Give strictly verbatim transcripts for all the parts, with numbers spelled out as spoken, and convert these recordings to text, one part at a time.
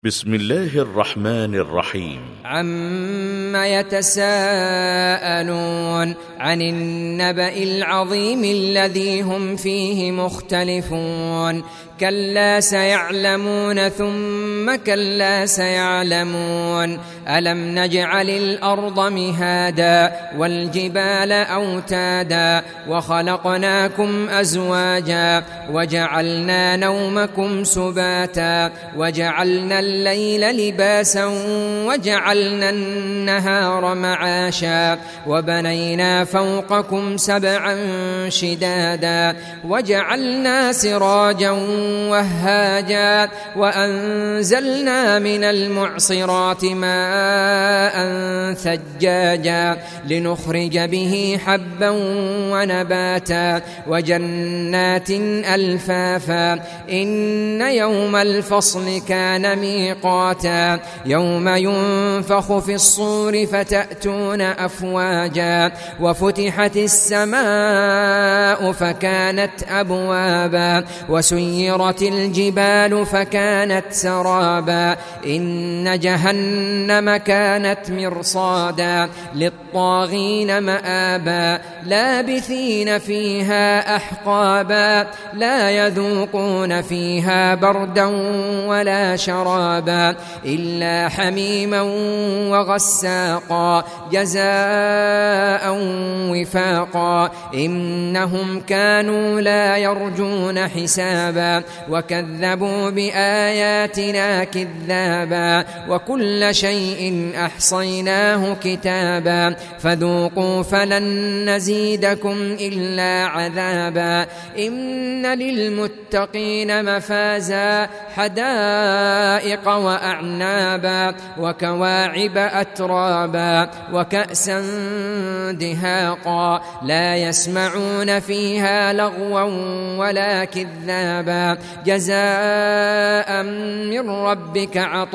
بسم الله الرحمن الرحيم. عم يتساءلون عن النبأ العظيم الذي هم فيه مختلفون كلا سيعلمون ثم كلا سيعلمون ألم نجعل الأرض مهادا والجبال أوتادا وخلقناكم أزواجا وجعلنا نومكم سباتا وجعلنا الليل لباسا وجعلنا النهار معاشا وبنينا فوقكم سبعا شدادا وجعلنا سراجا وهاجا وأنزلنا من المعصرات ماء ثجاجا لنخرج به حبا ونباتا وجنات ألفافا إن يوم الفصل كان ميقاتا يوم ينفخ في الصور فتأتون أفواجا وفتحت السماء فكانت أبوابا وسيرت الجبال فكانت سرابا إن جهنم كانت مرصادا للطاغين مآبا لابثين فيها أحقابا لا يذوقون فيها بردا ولا شرابا إلا حميما وغساقا جزاء وفاقا إنهم كانوا لا يرجون حسابا وكذبوا بآياتنا كذابا وكل شيء أحصيناه كتابا فذوقوا فلن نزيدكم إلا عذابا إن للمتقين مفازا حدائق وأعنابا وكواعب أترابا وكأسا دهاقا لا يسمعون فيها لغوا ولا كذابا جزاء من ربك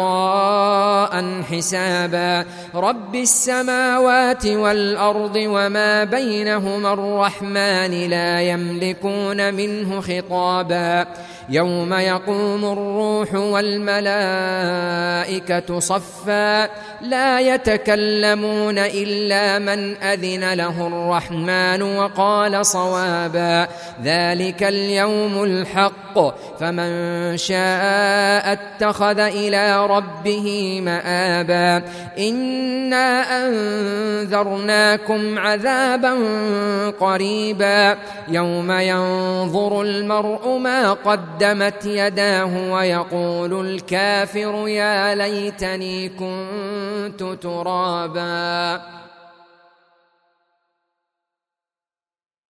عطاء حسابا رب السماوات والأرض وما بينهما الرحمن لا يملكون منه خطابا يوم يقوم الروح والملائكة صفا لا يتكلمون إلا من أذن له الرحمن وقال صوابا ذلك اليوم الحق فمن شاء اتخذ إلى ربه مآبا إنا أنذرناكم عذابا قريبا يوم ينظر المرء ما قدمت يداه ويقول الكافر يا ليتني كنت ترابا.